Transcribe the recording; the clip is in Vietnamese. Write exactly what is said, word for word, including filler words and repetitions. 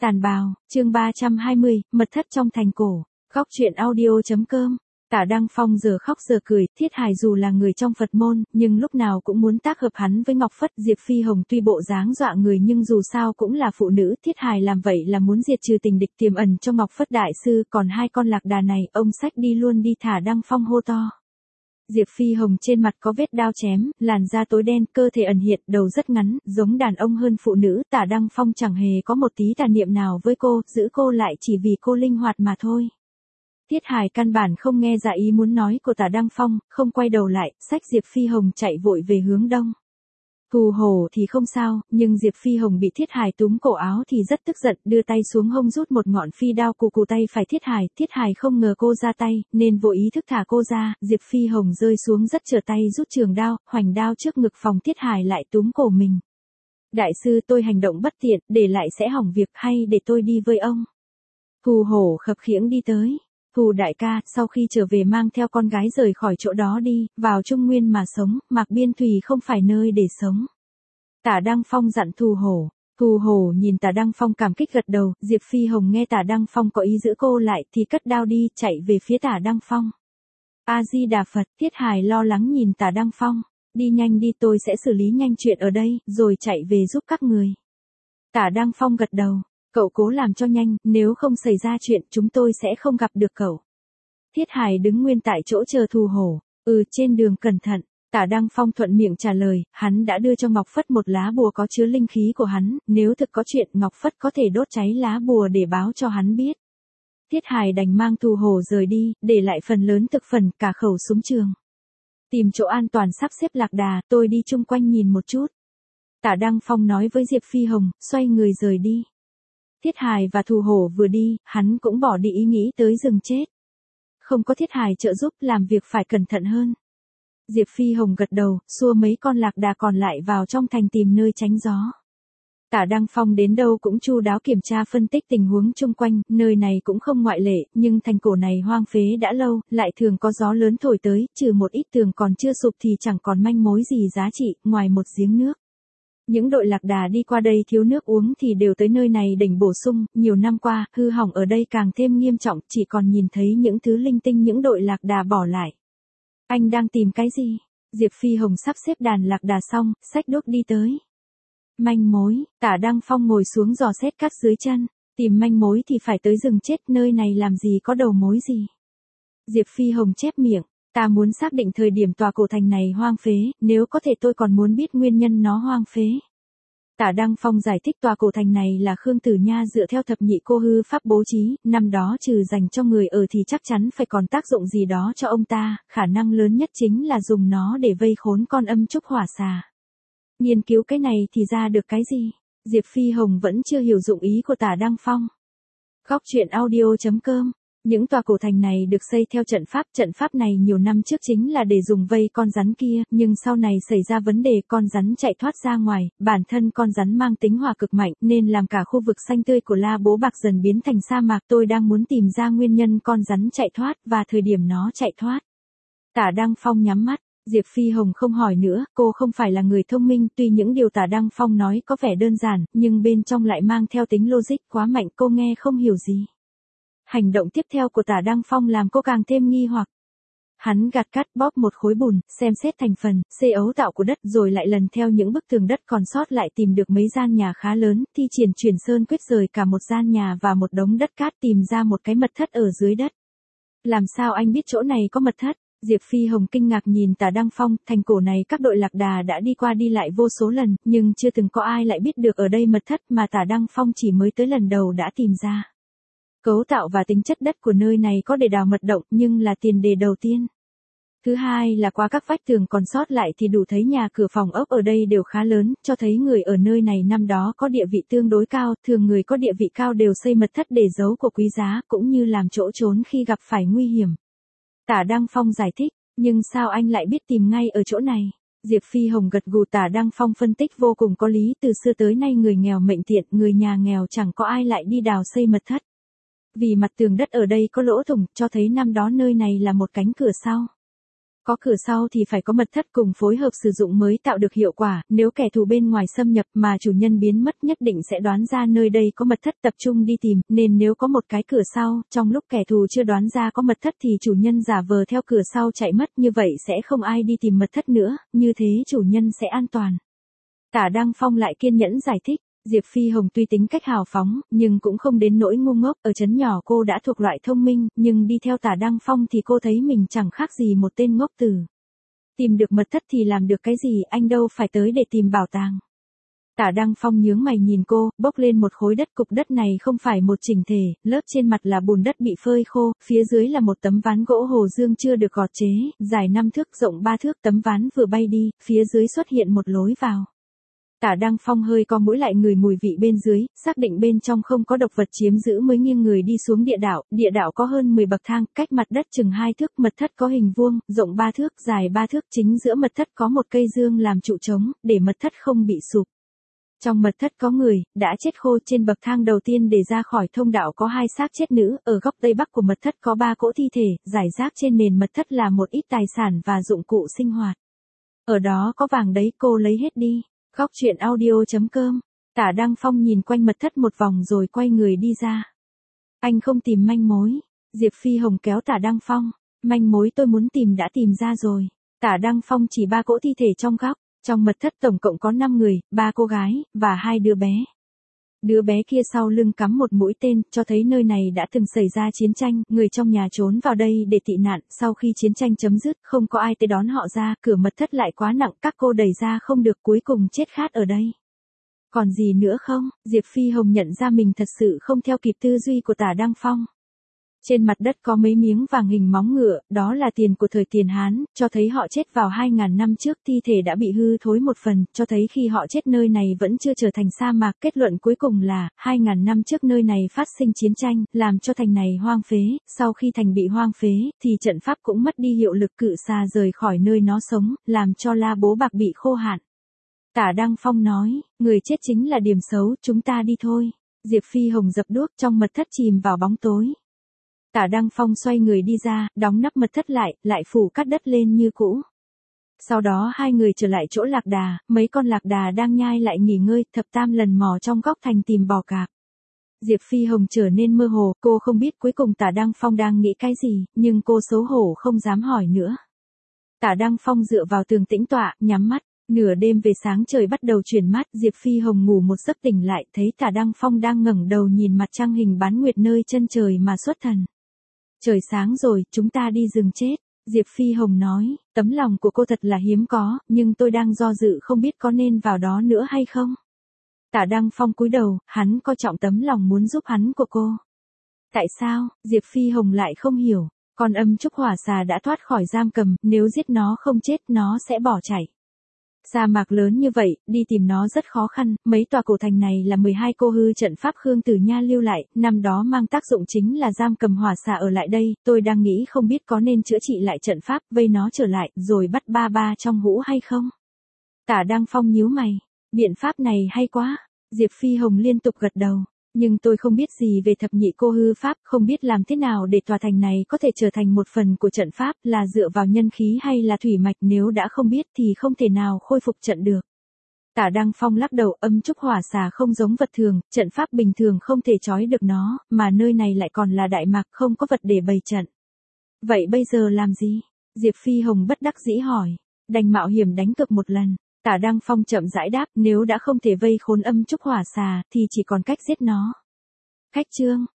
Tàn bào, chương ba trăm hai mươi, mật thất trong thành cổ. Góc truyện audio.com. Tả Đăng Phong giờ khóc giờ cười, Thiết Hài dù là người trong Phật môn, nhưng lúc nào cũng muốn tác hợp hắn với Ngọc Phất. Diệp Phi Hồng tuy bộ dáng dọa người nhưng dù sao cũng là phụ nữ, Thiết Hài làm vậy là muốn diệt trừ tình địch tiềm ẩn trong Ngọc Phất đại sư, còn hai con lạc đà này, ông xách đi luôn đi. Tả Đăng Phong hô to. Diệp Phi Hồng trên mặt có vết đao chém, làn da tối đen, cơ thể ẩn hiện, đầu rất ngắn, giống đàn ông hơn phụ nữ. Tả Đăng Phong chẳng hề có một tí tà niệm nào với cô, giữ cô lại chỉ vì cô linh hoạt mà thôi. Thiết Hài căn bản không nghe ra ý muốn nói của Tả Đăng Phong, không quay đầu lại, xách Diệp Phi Hồng chạy vội về hướng đông. Thù hổ thì không sao, nhưng Diệp Phi Hồng bị Thiết Hài túm cổ áo thì rất tức giận, đưa tay xuống hông rút một ngọn phi đao cù cù tay phải Thiết Hài. Thiết Hài không ngờ cô ra tay, nên vô ý thức thả cô ra, Diệp Phi Hồng rơi xuống rất trở tay rút trường đao, hoành đao trước ngực phòng. Thiết Hài lại túm cổ mình. Đại sư, tôi hành động bất tiện, để lại sẽ hỏng việc, hay để tôi đi với ông? Thù hổ khập khiễng đi tới. Thù đại ca, sau khi trở về mang theo con gái rời khỏi chỗ đó đi, vào Trung Nguyên mà sống, Mạc Biên Thùy không phải nơi để sống. Tả Đăng Phong dặn Thù hổ. Thù hổ nhìn Tả Đăng Phong cảm kích gật đầu, Diệp Phi Hồng nghe Tả Đăng Phong có ý giữ cô lại thì cất đao đi, chạy về phía Tả Đăng Phong. A-di-đà Phật. Thiết Hài lo lắng nhìn Tả Đăng Phong. Đi nhanh đi, tôi sẽ xử lý nhanh chuyện ở đây, rồi chạy về giúp các người. Tả Đăng Phong gật đầu. Cậu cố làm cho nhanh, nếu không xảy ra chuyện chúng tôi sẽ không gặp được cậu. Thiết Hài đứng nguyên tại chỗ chờ Thù hổ. Ừ, trên đường cẩn thận. Tả Đăng Phong thuận miệng trả lời, hắn đã đưa cho Ngọc Phất một lá bùa có chứa linh khí của hắn, nếu thực có chuyện Ngọc Phất có thể đốt cháy lá bùa để báo cho hắn biết. Thiết Hài đành mang Thù hổ rời đi, để lại phần lớn thực phần, cả khẩu súng trường. Tìm chỗ an toàn sắp xếp lạc đà, tôi đi chung quanh nhìn một chút. Tả Đăng Phong nói với Diệp Phi Hồng, xoay người rời đi. Thiết Hài và Thù hổ vừa đi, hắn cũng bỏ đi ý nghĩ tới rừng chết. Không có Thiết Hài trợ giúp, làm việc phải cẩn thận hơn. Diệp Phi Hồng gật đầu, xua mấy con lạc đà còn lại vào trong thành tìm nơi tránh gió. Tả Đăng Phong đến đâu cũng chu đáo kiểm tra phân tích tình huống chung quanh, nơi này cũng không ngoại lệ, nhưng thành cổ này hoang phế đã lâu, lại thường có gió lớn thổi tới, trừ một ít tường còn chưa sụp thì chẳng còn manh mối gì giá trị, ngoài một giếng nước. Những đội lạc đà đi qua đây thiếu nước uống thì đều tới nơi này đỉnh bổ sung, nhiều năm qua, hư hỏng ở đây càng thêm nghiêm trọng, chỉ còn nhìn thấy những thứ linh tinh những đội lạc đà bỏ lại. Anh đang tìm cái gì? Diệp Phi Hồng sắp xếp đàn lạc đà xong, xách đuốc đi tới. Manh mối. Tả Đăng Phong ngồi xuống dò xét cát dưới chân. Tìm manh mối thì phải tới rừng chết, nơi này làm gì có đầu mối gì. Diệp Phi Hồng chép miệng. Ta muốn xác định thời điểm tòa cổ thành này hoang phế, nếu có thể tôi còn muốn biết nguyên nhân nó hoang phế. Tả Đăng Phong giải thích tòa cổ thành này là Khương Tử Nha dựa theo thập nhị cô hư pháp bố trí, năm đó trừ dành cho người ở thì chắc chắn phải còn tác dụng gì đó cho ông ta, khả năng lớn nhất chính là dùng nó để vây khốn con âm trúc hỏa xà. Nghiên cứu cái này thì ra được cái gì? Diệp Phi Hồng vẫn chưa hiểu dụng ý của Tả Đăng Phong. Góc truyện audio.com. Những tòa cổ thành này được xây theo trận pháp, trận pháp này nhiều năm trước chính là để dùng vây con rắn kia, nhưng sau này xảy ra vấn đề con rắn chạy thoát ra ngoài, bản thân con rắn mang tính hỏa cực mạnh nên làm cả khu vực xanh tươi của La Bố Bạc dần biến thành sa mạc. Tôi đang muốn tìm ra nguyên nhân con rắn chạy thoát và thời điểm nó chạy thoát. Tả Đăng Phong nhắm mắt. Diệp Phi Hồng không hỏi nữa, cô không phải là người thông minh, tuy những điều Tả Đăng Phong nói có vẻ đơn giản, nhưng bên trong lại mang theo tính logic quá mạnh, cô nghe không hiểu gì. Hành động tiếp theo của Tả Đăng Phong làm cô càng thêm nghi hoặc. Hắn gạt cắt bóp một khối bùn, xem xét thành phần, xê ấu tạo của đất rồi lại lần theo những bức tường đất còn sót lại tìm được mấy gian nhà khá lớn, thi triển chuyển sơn quyết rời cả một gian nhà và một đống đất cát tìm ra một cái mật thất ở dưới đất. Làm sao anh biết chỗ này có mật thất? Diệp Phi Hồng kinh ngạc nhìn Tả Đăng Phong, thành cổ này các đội lạc đà đã đi qua đi lại vô số lần, nhưng chưa từng có ai lại biết được ở đây mật thất mà Tả Đăng Phong chỉ mới tới lần đầu đã tìm ra. Cấu tạo và tính chất đất của nơi này có để đào mật động nhưng là tiền đề đầu tiên. Thứ hai là qua các vách tường còn sót lại thì đủ thấy nhà cửa phòng ốc ở đây đều khá lớn, cho thấy người ở nơi này năm đó có địa vị tương đối cao, thường người có địa vị cao đều xây mật thất để giấu của quý giá cũng như làm chỗ trốn khi gặp phải nguy hiểm. Tả Đăng Phong giải thích, nhưng sao anh lại biết tìm ngay ở chỗ này? Diệp Phi Hồng gật gù. Tả Đăng Phong phân tích vô cùng có lý, từ xưa tới nay người nghèo mệnh tiện, người nhà nghèo chẳng có ai lại đi đào xây mật thất. Vì mặt tường đất ở đây có lỗ thủng, cho thấy năm đó nơi này là một cánh cửa sau. Có cửa sau thì phải có mật thất cùng phối hợp sử dụng mới tạo được hiệu quả, nếu kẻ thù bên ngoài xâm nhập mà chủ nhân biến mất nhất định sẽ đoán ra nơi đây có mật thất tập trung đi tìm, nên nếu có một cái cửa sau, trong lúc kẻ thù chưa đoán ra có mật thất thì chủ nhân giả vờ theo cửa sau chạy mất, như vậy sẽ không ai đi tìm mật thất nữa, như thế chủ nhân sẽ an toàn. Tả Đăng Phong lại kiên nhẫn giải thích. Diệp Phi Hồng tuy tính cách hào phóng, nhưng cũng không đến nỗi ngu ngốc, ở trấn nhỏ cô đã thuộc loại thông minh, nhưng đi theo Tả Đăng Phong thì cô thấy mình chẳng khác gì một tên ngốc tử. Tìm được mật thất thì làm được cái gì, anh đâu phải tới để tìm bảo tàng. Tả Đăng Phong nhướng mày nhìn cô, bốc lên một khối đất, cục đất này không phải một chỉnh thể, lớp trên mặt là bùn đất bị phơi khô, phía dưới là một tấm ván gỗ hồ dương chưa được gọt chế, dài năm thước rộng ba thước, tấm ván vừa bay đi, phía dưới xuất hiện một lối vào. Tả Đăng Phong hơi co mũi lại ngửi mùi vị bên dưới, xác định bên trong không có độc vật chiếm giữ mới nghiêng người đi xuống địa đạo, địa đạo có hơn mười bậc thang, cách mặt đất chừng hai thước, mật thất có hình vuông, rộng ba thước, dài ba thước, chính giữa mật thất có một cây dương làm trụ trống, để mật thất không bị sụp. Trong mật thất có người, đã chết khô, trên bậc thang đầu tiên để ra khỏi thông đạo có hai xác chết nữ, ở góc tây bắc của mật thất có ba cỗ thi thể, rải rác trên nền mật thất là một ít tài sản và dụng cụ sinh hoạt. Ở đó có vàng đấy, cô lấy hết đi. Góc chuyện audio chấm com. Tả Đăng Phong nhìn quanh mật thất một vòng rồi quay người đi ra. Anh không tìm manh mối. Diệp Phi Hồng kéo Tả Đăng Phong. Manh mối tôi muốn tìm đã tìm ra rồi. Tả Đăng Phong chỉ ba cỗ thi thể trong góc. Trong mật thất tổng cộng có năm người, ba cô gái, và hai đứa bé. Đứa bé kia sau lưng cắm một mũi tên, cho thấy nơi này đã từng xảy ra chiến tranh, người trong nhà trốn vào đây để tị nạn, sau khi chiến tranh chấm dứt, không có ai tới đón họ ra, cửa mật thất lại quá nặng, các cô đẩy ra không được, cuối cùng chết khát ở đây. Còn gì nữa không? Diệp Phi Hồng nhận ra mình thật sự không theo kịp tư duy của Tả Đăng Phong. Trên mặt đất có mấy miếng vàng hình móng ngựa, đó là tiền của thời tiền Hán, cho thấy họ chết vào hai nghìn năm trước, thi thể đã bị hư thối một phần, cho thấy khi họ chết nơi này vẫn chưa trở thành sa mạc. Kết luận cuối cùng là, hai nghìn năm trước nơi này phát sinh chiến tranh, làm cho thành này hoang phế, sau khi thành bị hoang phế, thì trận pháp cũng mất đi hiệu lực, cự xà rời khỏi nơi nó sống, làm cho La Bố Bạc bị khô hạn. Tả Đăng Phong nói, người chết chính là điểm xấu, chúng ta đi thôi. Diệp Phi Hồng dập đuốc, trong mật thất chìm vào bóng tối. Tả Đăng Phong xoay người đi ra, đóng nắp mật thất lại, lại phủ cát đất lên như cũ. Sau đó hai người trở lại chỗ lạc đà, mấy con lạc đà đang nhai lại nghỉ ngơi, thập tam lần mò trong góc thành tìm bò cạp. Diệp Phi Hồng trở nên mơ hồ, cô không biết cuối cùng Tả Đăng Phong đang nghĩ cái gì, nhưng cô xấu hổ không dám hỏi nữa. Tả Đăng Phong dựa vào tường tĩnh tọa, nhắm mắt. Nửa đêm về sáng trời bắt đầu chuyển mát, Diệp Phi Hồng ngủ một giấc tỉnh lại, thấy Tả Đăng Phong đang ngẩng đầu nhìn mặt trăng hình bán nguyệt nơi chân trời mà xuất thần. Trời sáng rồi, chúng ta đi rừng chết. Diệp Phi Hồng nói, tấm lòng của cô thật là hiếm có, nhưng tôi đang do dự không biết có nên vào đó nữa hay không. Tả Đăng Phong cúi đầu, hắn coi trọng tấm lòng muốn giúp hắn của cô. Tại sao? Diệp Phi Hồng lại không hiểu. Con âm trúc hỏa xà đã thoát khỏi giam cầm, nếu giết nó không chết nó sẽ bỏ chạy. Sa mạc lớn như vậy, đi tìm nó rất khó khăn, mấy tòa cổ thành này là mười hai cô hư trận pháp Khương Tử Nha lưu lại, năm đó mang tác dụng chính là giam cầm hỏa xà ở lại đây, tôi đang nghĩ không biết có nên chữa trị lại trận pháp, vây nó trở lại, rồi bắt ba ba trong hũ hay không? Tả Đăng Phong nhíu mày, biện pháp này hay quá, Diệp Phi Hồng liên tục gật đầu. Nhưng tôi không biết gì về thập nhị cô hư pháp, không biết làm thế nào để tòa thành này có thể trở thành một phần của trận pháp, là dựa vào nhân khí hay là thủy mạch, nếu đã không biết thì không thể nào khôi phục trận được. Tả Đăng Phong lắc đầu, âm trúc hỏa xà không giống vật thường, trận pháp bình thường không thể trói được nó, mà nơi này lại còn là đại mạc, không có vật để bày trận. Vậy bây giờ làm gì? Diệp Phi Hồng bất đắc dĩ hỏi, đành mạo hiểm đánh cược một lần. Tả Đăng Phong chậm rãi đáp, nếu đã không thể vây khốn âm trúc hỏa xà, thì chỉ còn cách giết nó. Khách chương.